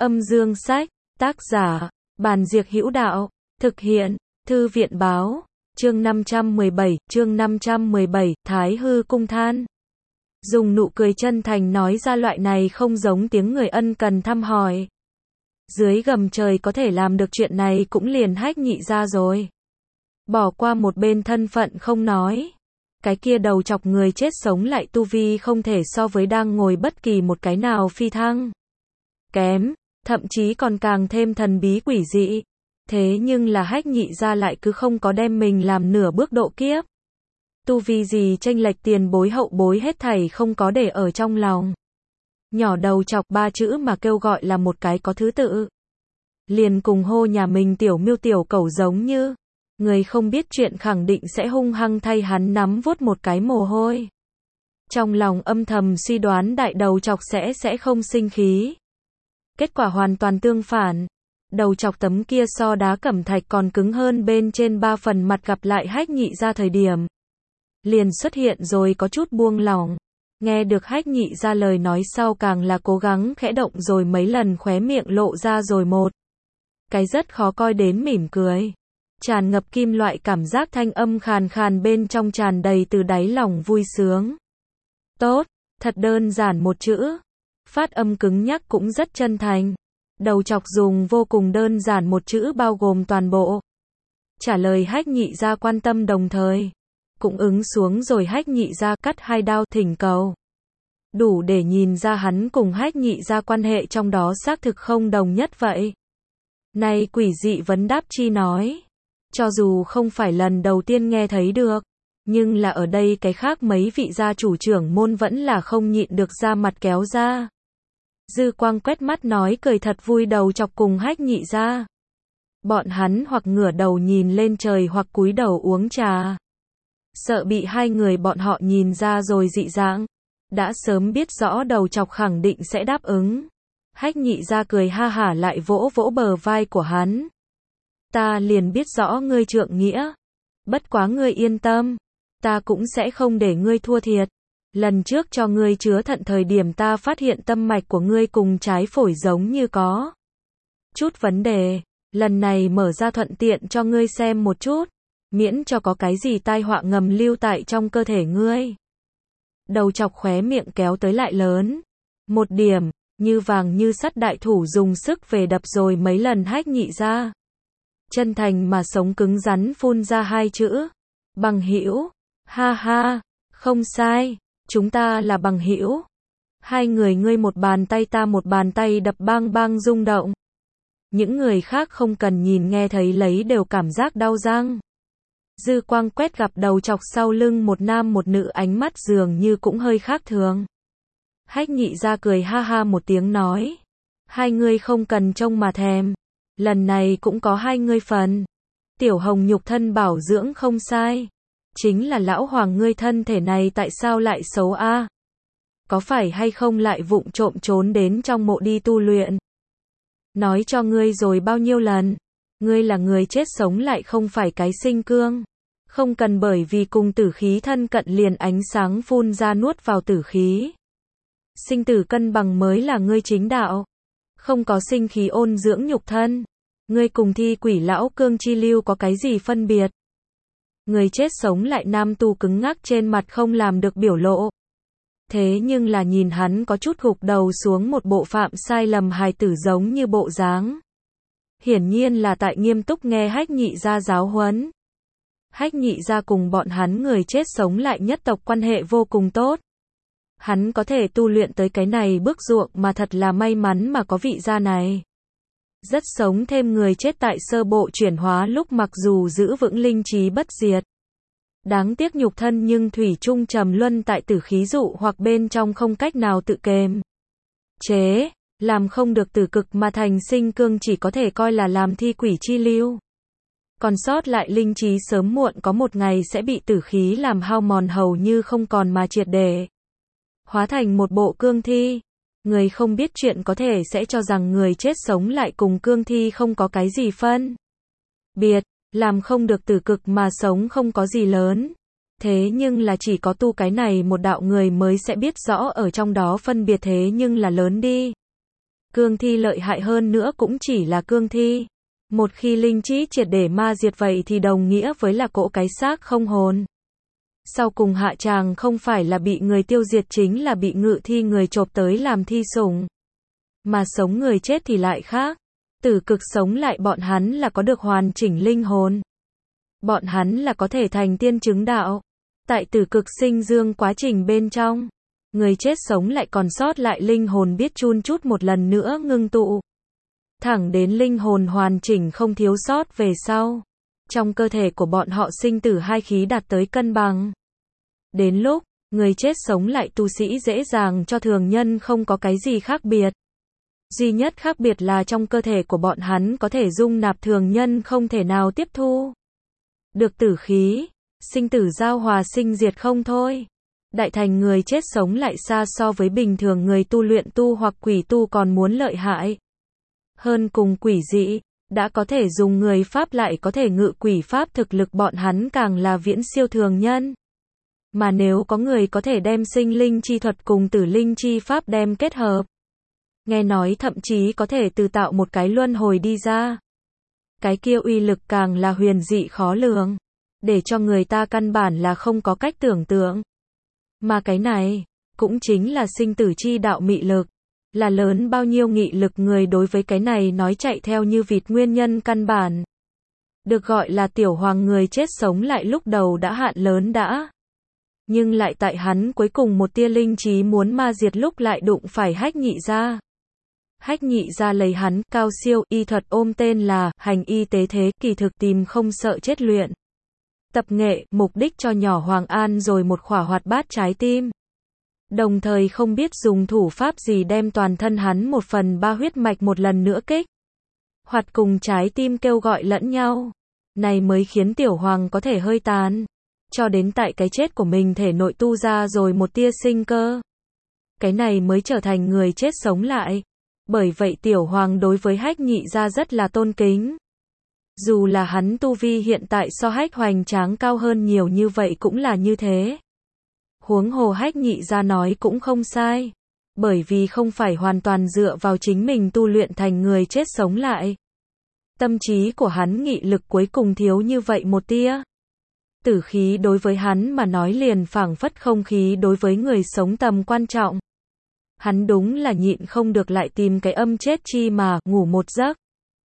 Âm dương sách, tác giả, Bàn Diệc Hữu Đạo, thực hiện, Thư viện báo, chương 517, Thái Hư Cung Than. Dùng nụ cười chân thành nói ra loại này không giống tiếng người ân cần thăm hỏi. Dưới gầm trời có thể làm được chuyện này cũng liền Hách Nhị ra rồi. Bỏ qua một bên thân phận không nói. Cái kia đầu chọc người chết sống lại tu vi không thể so với đang ngồi bất kỳ một cái nào phi thăng. Kém, thậm chí còn càng thêm thần bí quỷ dị. Thế nhưng là Hách Nhị ra lại cứ không có đem mình làm nửa bước độ kiếp. Tu vi gì chênh lệch tiền bối hậu bối hết thảy không có để ở trong lòng. Nhỏ đầu chọc ba chữ mà kêu gọi là một cái có thứ tự. Liền cùng hô nhà mình tiểu miêu tiểu cẩu giống như. Người không biết chuyện khẳng định sẽ hung hăng thay hắn nắm vuốt một cái mồ hôi. Trong lòng âm thầm suy đoán đại đầu chọc sẽ không sinh khí. Kết quả hoàn toàn tương phản. Đầu chọc tấm kia so đá cẩm thạch còn cứng hơn bên trên 3 phần mặt gặp lại Hách Nhị ra thời điểm. Liền xuất hiện rồi có chút buông lỏng. Nghe được Hách Nhị ra lời nói sau càng là cố gắng khẽ động rồi mấy lần khóe miệng lộ ra rồi một. Cái rất khó coi đến mỉm cười. Tràn ngập kim loại cảm giác thanh âm khàn khàn bên trong tràn đầy từ đáy lòng vui sướng. Tốt, thật đơn giản một chữ. Phát âm cứng nhắc cũng rất chân thành. Đầu chọc dùng vô cùng đơn giản một chữ bao gồm toàn bộ. Trả lời Hách Nhị ra quan tâm đồng thời. Cũng ứng xuống rồi Hách Nhị ra cắt 2 đao thỉnh cầu. Đủ để nhìn ra hắn cùng Hách Nhị ra quan hệ trong đó xác thực không đồng nhất vậy. Này quỷ dị vấn đáp chi nói. Cho dù không phải lần đầu tiên nghe thấy được. Nhưng là ở đây cái khác mấy vị gia chủ trưởng môn vẫn là không nhịn được ra mặt kéo ra. Dư quang quét mắt nói cười thật vui đầu chọc cùng Hách Nhị ra. Bọn hắn hoặc ngửa đầu nhìn lên trời hoặc cúi đầu uống trà. Sợ bị hai người bọn họ nhìn ra rồi dị dạng. Đã sớm biết rõ đầu chọc khẳng định sẽ đáp ứng. Hách Nhị ra cười ha hả lại vỗ vỗ bờ vai của hắn. Ta liền biết rõ ngươi trượng nghĩa. Bất quá ngươi yên tâm. Ta cũng sẽ không để ngươi thua thiệt. Lần trước cho ngươi chứa thận thời điểm ta phát hiện tâm mạch của ngươi cùng trái phổi giống như có chút vấn đề. Lần này mở ra thuận tiện cho ngươi xem một chút. Miễn cho có cái gì tai họa ngầm lưu tại trong cơ thể ngươi. Đầu chọc khóe miệng kéo tới lại lớn. Một điểm, như vàng như sắt đại thủ dùng sức về đập rồi mấy lần Hách Nhị ra. Chân thành mà sống cứng rắn phun ra 2 chữ. Bằng hữu. Ha ha, không sai. Chúng ta là bằng hữu. Hai người ngươi một bàn tay ta một bàn tay đập bang bang rung động. Những người khác không cần nhìn nghe thấy lấy đều cảm giác đau răng. Dư quang quét gặp đầu chọc sau lưng một nam một nữ ánh mắt dường như cũng hơi khác thường. Hách Nhị ra cười ha ha một tiếng nói. Hai người không cần trông mà thèm. Lần này cũng có hai người phần. Tiểu Hồng nhục thân bảo dưỡng không sai. Chính là lão hoàng ngươi thân thể này tại sao lại xấu a? Có phải hay không lại vụng trộm trốn đến trong mộ đi tu luyện? Nói cho ngươi rồi bao nhiêu lần. Ngươi là người chết sống lại không phải cái sinh cương. Không cần bởi vì cùng tử khí thân cận liền ánh sáng phun ra nuốt vào tử khí. Sinh tử cân bằng mới là ngươi chính đạo. Không có sinh khí ôn dưỡng nhục thân. Ngươi cùng thi quỷ lão cương chi lưu có cái gì phân biệt? Người chết sống lại nam tu cứng ngắc trên mặt không làm được biểu lộ. Thế nhưng là nhìn hắn có chút gục đầu xuống một bộ phạm sai lầm hài tử giống như bộ dáng. Hiển nhiên là tại nghiêm túc nghe Hách Nhị ra giáo huấn. Hách Nhị ra cùng bọn hắn người chết sống lại nhất tộc quan hệ vô cùng tốt. Hắn có thể tu luyện tới cái này bước ruộng mà thật là may mắn mà có vị gia này. Rất sống thêm người chết tại sơ bộ chuyển hóa lúc mặc dù giữ vững linh trí bất diệt. Đáng tiếc nhục thân nhưng thủy chung trầm luân tại tử khí dụ hoặc bên trong không cách nào tự kềm chế, làm không được tử cực mà thành sinh cương chỉ có thể coi là làm thi quỷ chi lưu. Còn sót lại linh trí sớm muộn có một ngày sẽ bị tử khí làm hao mòn hầu như không còn mà triệt để. Hóa thành một bộ cương thi. Người không biết chuyện có thể sẽ cho rằng người chết sống lại cùng cương thi không có cái gì phân biệt, làm không được tử cực mà sống không có gì lớn. Thế nhưng là chỉ có tu cái này một đạo người mới sẽ biết rõ ở trong đó phân biệt thế nhưng là lớn đi. Cương thi lợi hại hơn nữa cũng chỉ là cương thi. Một khi linh trí triệt để ma diệt vậy thì đồng nghĩa với là cỗ cái xác không hồn. Sau cùng hạ tràng không phải là bị người tiêu diệt chính là bị ngự thi người chộp tới làm thi sủng. Mà sống người chết thì lại khác. Tử cực sống lại bọn hắn là có được hoàn chỉnh linh hồn. Bọn hắn là có thể thành tiên chứng đạo. Tại tử cực sinh dương quá trình bên trong, người chết sống lại còn sót lại linh hồn biết chun chút một lần nữa ngưng tụ. Thẳng đến linh hồn hoàn chỉnh không thiếu sót về sau. Trong cơ thể của bọn họ sinh tử hai khí đạt tới cân bằng. Đến lúc, người chết sống lại tu sĩ dễ dàng cho thường nhân không có cái gì khác biệt. Duy nhất khác biệt là trong cơ thể của bọn hắn có thể dung nạp thường nhân không thể nào tiếp thu. Được tử khí, sinh tử giao hòa sinh diệt không thôi. Đại thành người chết sống lại xa so với bình thường người tu luyện tu hoặc quỷ tu còn muốn lợi hại. Hơn cùng quỷ dị, đã có thể dùng người pháp lại có thể ngự quỷ pháp thực lực bọn hắn càng là viễn siêu thường nhân. Mà nếu có người có thể đem sinh linh chi thuật cùng tử linh chi pháp đem kết hợp. Nghe nói thậm chí có thể từ tạo một cái luân hồi đi ra. Cái kia uy lực càng là huyền dị khó lường. Để cho người ta căn bản là không có cách tưởng tượng. Mà cái này, cũng chính là sinh tử chi đạo mị lực. Là lớn bao nhiêu nghị lực người đối với cái này nói chạy theo như vịt nguyên nhân căn bản. Được gọi là tiểu hoàng người chết sống lại lúc đầu đã hạn lớn đã. Nhưng lại tại hắn cuối cùng một tia linh trí muốn ma diệt lúc lại đụng phải Hách Nhị Gia. Hách Nhị Gia lấy hắn cao siêu y thuật ôm tên là hành y tế thế, kỳ thực tìm không sợ chết luyện. Tập nghệ, mục đích cho nhỏ Hoàng An rồi một khỏa hoạt bát trái tim. Đồng thời không biết dùng thủ pháp gì đem toàn thân hắn 1/3 huyết mạch một lần nữa kích. Hoạt cùng trái tim kêu gọi lẫn nhau. Này mới khiến tiểu hoàng có thể hơi tán. Cho đến tại cái chết của mình thể nội tu ra rồi một tia sinh cơ. Cái này mới trở thành người chết sống lại. Bởi vậy tiểu hoàng đối với Hách Nhị Gia rất là tôn kính. Dù là hắn tu vi hiện tại so Hách hoành tráng cao hơn nhiều như vậy cũng là như thế. Huống hồ Hách Nhị Gia nói cũng không sai. Bởi vì không phải hoàn toàn dựa vào chính mình tu luyện thành người chết sống lại. Tâm trí của hắn nghị lực cuối cùng thiếu như vậy một tia. Tử khí đối với hắn mà nói liền phảng phất không khí đối với người sống tầm quan trọng. Hắn đúng là nhịn không được lại tìm cái âm chết chi mà ngủ một giấc.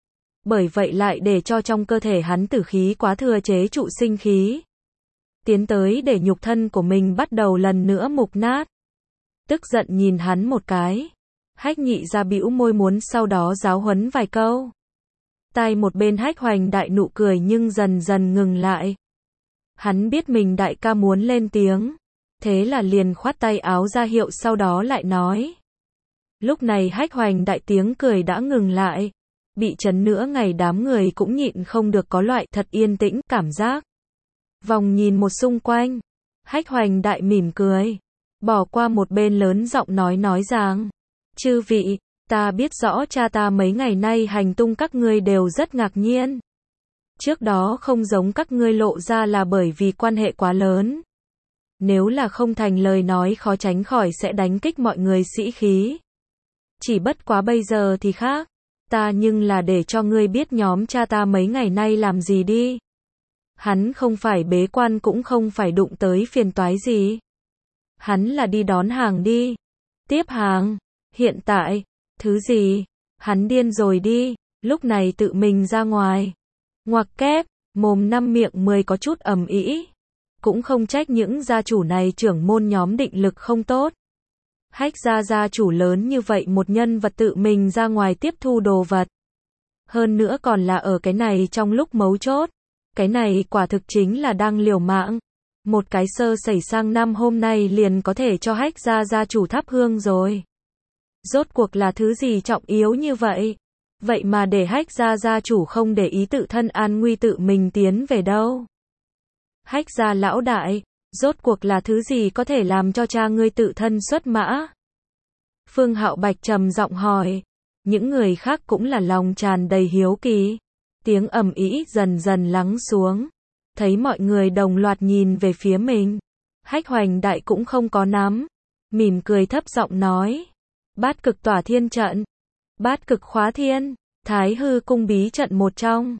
Bởi vậy lại để cho trong cơ thể hắn tử khí quá thừa chế trụ sinh khí. Tiến tới để nhục thân của mình bắt đầu lần nữa mục nát. Tức giận nhìn hắn một cái. Hách Nhị Gia bĩu môi muốn sau đó giáo huấn vài câu. Tai một bên Hách hoành đại nụ cười nhưng dần dần ngừng lại. Hắn biết mình đại ca muốn lên tiếng. Thế là liền khoát tay áo ra hiệu sau đó lại nói. Lúc này Hách hoành đại tiếng cười đã ngừng lại. Bị chấn nữa ngày đám người cũng nhịn không được có loại thật yên tĩnh cảm giác. Vòng nhìn một xung quanh. Hách hoành đại mỉm cười. Bỏ qua một bên lớn giọng nói rằng. Chư vị, ta biết rõ cha ta mấy ngày nay hành tung các ngươi đều rất ngạc nhiên. Trước đó không giống các ngươi lộ ra là bởi vì quan hệ quá lớn. Nếu là không thành lời nói khó tránh khỏi sẽ đánh kích mọi người sĩ khí. Chỉ bất quá bây giờ thì khác. Ta nhưng là để cho ngươi biết nhóm cha ta mấy ngày nay làm gì đi. Hắn không phải bế quan cũng không phải đụng tới phiền toái gì. Hắn là đi đón hàng đi. Tiếp hàng. Hiện tại. Thứ gì? Hắn điên rồi đi. Lúc này tự mình ra ngoài. Ngoặc kép. Mồm năm miệng 10 có chút ầm ĩ. Cũng không trách những gia chủ này trưởng môn nhóm định lực không tốt. Hách gia chủ lớn như vậy một nhân vật tự mình ra ngoài tiếp thu đồ vật. Hơn nữa còn là ở cái này trong lúc mấu chốt. Cái này quả thực chính là đang liều mạng. Một cái sơ sẩy sang năm hôm nay liền có thể cho Hách gia chủ thắp hương rồi. Rốt cuộc là thứ gì trọng yếu như vậy? Vậy mà để Hách gia chủ không để ý tự thân an nguy tự mình tiến về đâu? Hách gia lão đại, rốt cuộc là thứ gì có thể làm cho cha ngươi tự thân xuất mã? Phương Hạo Bạch trầm giọng hỏi. Những người khác cũng là lòng tràn đầy hiếu kỳ. Tiếng ầm ĩ dần dần lắng xuống. Thấy mọi người đồng loạt nhìn về phía mình. Hách hoành đại cũng không có nắm. Mỉm cười thấp giọng nói. Bát cực tỏa thiên trận. Bát cực khóa thiên, Thái hư cung bí trận một trong.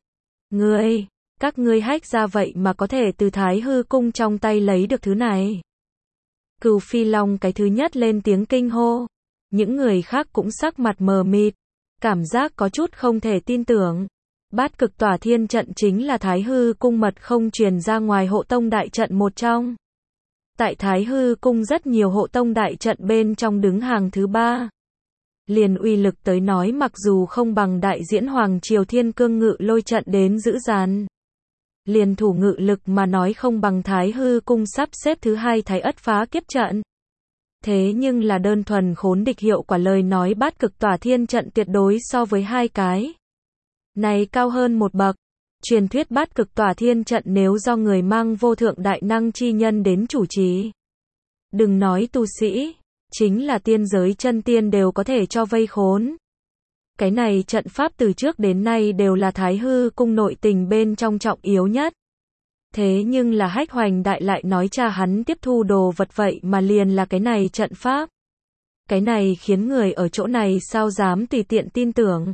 Các ngươi hách ra vậy mà có thể từ Thái hư cung trong tay lấy được thứ này. Cửu Phi Long cái thứ nhất lên tiếng kinh hô. Những người khác cũng sắc mặt mờ mịt, cảm giác có chút không thể tin tưởng. Bát cực tỏa thiên trận chính là Thái hư cung mật không truyền ra ngoài hộ tông đại trận một trong. Tại Thái hư cung rất nhiều hộ tông đại trận bên trong đứng hàng thứ 3. Liền uy lực tới nói mặc dù không bằng đại diễn Hoàng Triều Thiên Cương Ngự Lôi trận đến dữ dằn. Liền thủ ngự lực mà nói không bằng Thái hư cung sắp xếp thứ 2 Thái ất phá kiếp trận. Thế nhưng là đơn thuần khốn địch hiệu quả lời nói bát cực tỏa thiên trận tuyệt đối so với 2 cái này cao hơn một bậc. Truyền thuyết bát cực tỏa thiên trận nếu do người mang vô thượng đại năng chi nhân đến chủ trì. Đừng nói tu sĩ, chính là tiên giới chân tiên đều có thể cho vây khốn. Cái này trận pháp từ trước đến nay đều là Thái hư cung nội tình bên trong trọng yếu nhất. Thế nhưng là Hách Hoành Đại lại nói cha hắn tiếp thu đồ vật vậy mà liền là cái này trận pháp. Cái này khiến người ở chỗ này sao dám tùy tiện tin tưởng.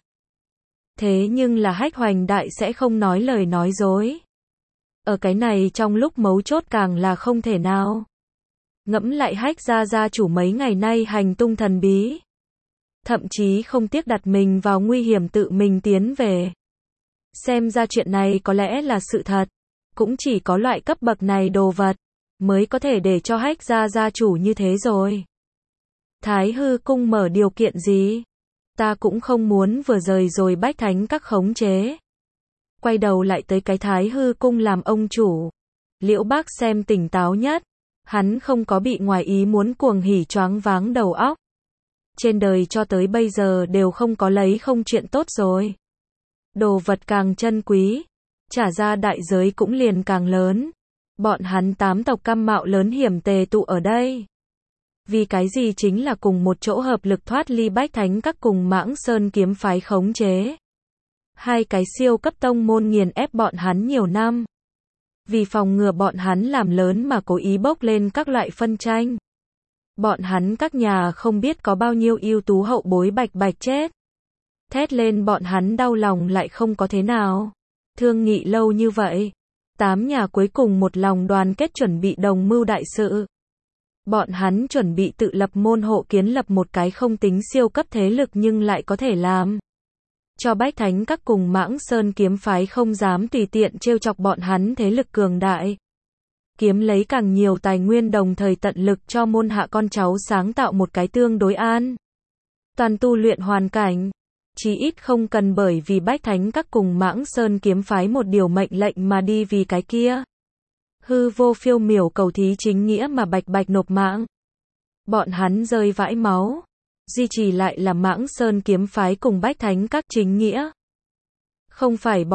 Thế nhưng là Hách Hoành Đại sẽ không nói lời nói dối. Ở cái này trong lúc mấu chốt càng là không thể nào. Ngẫm lại Hách gia gia chủ mấy ngày nay hành tung thần bí. Thậm chí không tiếc đặt mình vào nguy hiểm tự mình tiến về. Xem ra chuyện này có lẽ là sự thật. Cũng chỉ có loại cấp bậc này đồ vật mới có thể để cho Hách gia gia chủ như thế rồi. Thái hư cung mở điều kiện gì? Ta cũng không muốn vừa rời rồi bách thánh các khống chế. Quay đầu lại tới cái Thái hư cung làm ông chủ. Liễu Bác xem tỉnh táo nhất. Hắn không có bị ngoài ý muốn cuồng hỉ choáng váng đầu óc. Trên đời cho tới bây giờ đều không có lấy không chuyện tốt rồi. Đồ vật càng chân quý, trả ra đại giới cũng liền càng lớn. Bọn hắn 8 tộc cam mạo lớn hiểm tề tụ ở đây. Vì cái gì chính là cùng một chỗ hợp lực thoát ly bách thánh các cùng Mãng Sơn kiếm phái khống chế. 2 cái siêu cấp tông môn nghiền ép bọn hắn nhiều năm. Vì phòng ngừa bọn hắn làm lớn mà cố ý bốc lên các loại phân tranh. Bọn hắn các nhà không biết có bao nhiêu ưu tú hậu bối bạch bạch chết. Thét lên bọn hắn đau lòng lại không có thế nào. Thương nghị lâu như vậy. 8 nhà cuối cùng một lòng đoàn kết chuẩn bị đồng mưu đại sự. Bọn hắn chuẩn bị tự lập môn hộ kiến lập một cái không tính siêu cấp thế lực nhưng lại có thể làm. Cho bách thánh các cùng Mãng Sơn kiếm phái không dám tùy tiện trêu chọc bọn hắn thế lực cường đại. Kiếm lấy càng nhiều tài nguyên đồng thời tận lực cho môn hạ con cháu sáng tạo một cái tương đối an toàn tu luyện hoàn cảnh. Chí ít không cần bởi vì bách thánh các cùng Mãng Sơn kiếm phái một điều mệnh lệnh mà đi vì cái kia. Hư vô phiêu miểu cầu thí chính nghĩa mà bạch bạch nộp mạng. Bọn hắn rơi vãi máu. Duy trì lại là Mãng Sơn kiếm phái cùng bách thánh các chính nghĩa. Không phải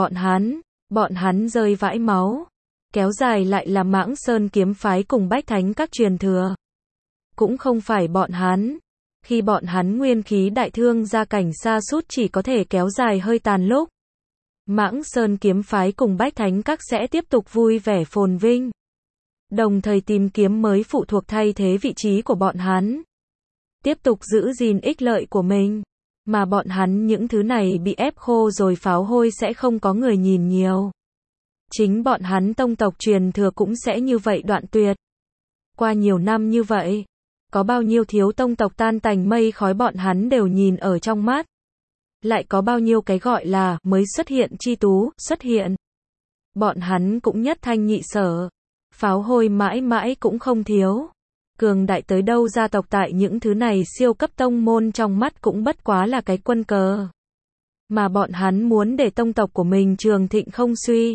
bọn hắn rơi vãi máu. Kéo dài lại là Mãng Sơn kiếm phái cùng bách thánh các truyền thừa. Cũng không phải bọn hắn. Khi bọn hắn nguyên khí đại thương gia cảnh sa sút chỉ có thể kéo dài hơi tàn lúc. Mãng Sơn kiếm phái cùng bách thánh các sẽ tiếp tục vui vẻ phồn vinh. Đồng thời tìm kiếm mới phụ thuộc thay thế vị trí của bọn hắn. Tiếp tục giữ gìn ích lợi của mình. Mà bọn hắn những thứ này bị ép khô rồi pháo hôi sẽ không có người nhìn nhiều. Chính bọn hắn tông tộc truyền thừa cũng sẽ như vậy đoạn tuyệt. Qua nhiều năm như vậy, có bao nhiêu thiếu tông tộc tan tành mây khói bọn hắn đều nhìn ở trong mắt. Lại có bao nhiêu cái gọi là mới xuất hiện chi tú, xuất hiện. Bọn hắn cũng nhất thanh nhị sở. Pháo hôi mãi mãi cũng không thiếu. Cường đại tới đâu gia tộc tại những thứ này siêu cấp tông môn trong mắt cũng bất quá là cái quân cờ. Mà bọn hắn muốn để tông tộc của mình trường thịnh không suy.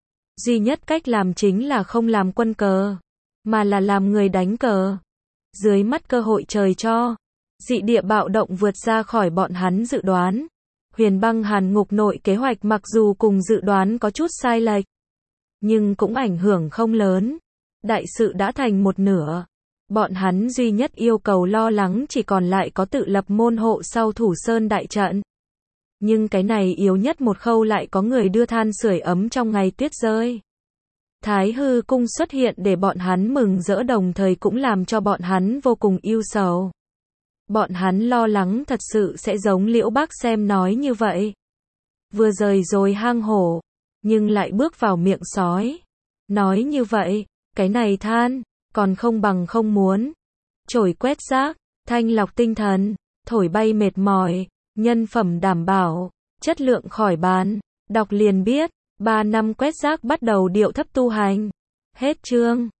Duy nhất cách làm chính là không làm quân cờ, mà là làm người đánh cờ. Dưới mắt cơ hội trời cho, dị địa bạo động vượt ra khỏi bọn hắn dự đoán. Huyền Băng Hàn Ngục nội kế hoạch mặc dù cùng dự đoán có chút sai lệch, nhưng cũng ảnh hưởng không lớn. Đại sự đã thành một nửa. Bọn hắn duy nhất yêu cầu lo lắng chỉ còn lại có tự lập môn hộ sau Thủ Sơn đại trận. Nhưng cái này yếu nhất một khâu lại có người đưa than sưởi ấm trong ngày tuyết rơi. Thái hư cung xuất hiện để bọn hắn mừng rỡ đồng thời cũng làm cho bọn hắn vô cùng ưu sầu. Bọn hắn lo lắng thật sự sẽ giống Liễu Bác Xem nói như vậy. Vừa rời rồi hang hổ, nhưng lại bước vào miệng sói. Nói như vậy, cái này than, còn không bằng không muốn. Chổi quét rác, thanh lọc tinh thần, thổi bay mệt mỏi, nhân phẩm đảm bảo, chất lượng khỏi bàn. Đọc liền biết, 3 năm quét rác bắt đầu điệu thấp tu hành. Hết chương.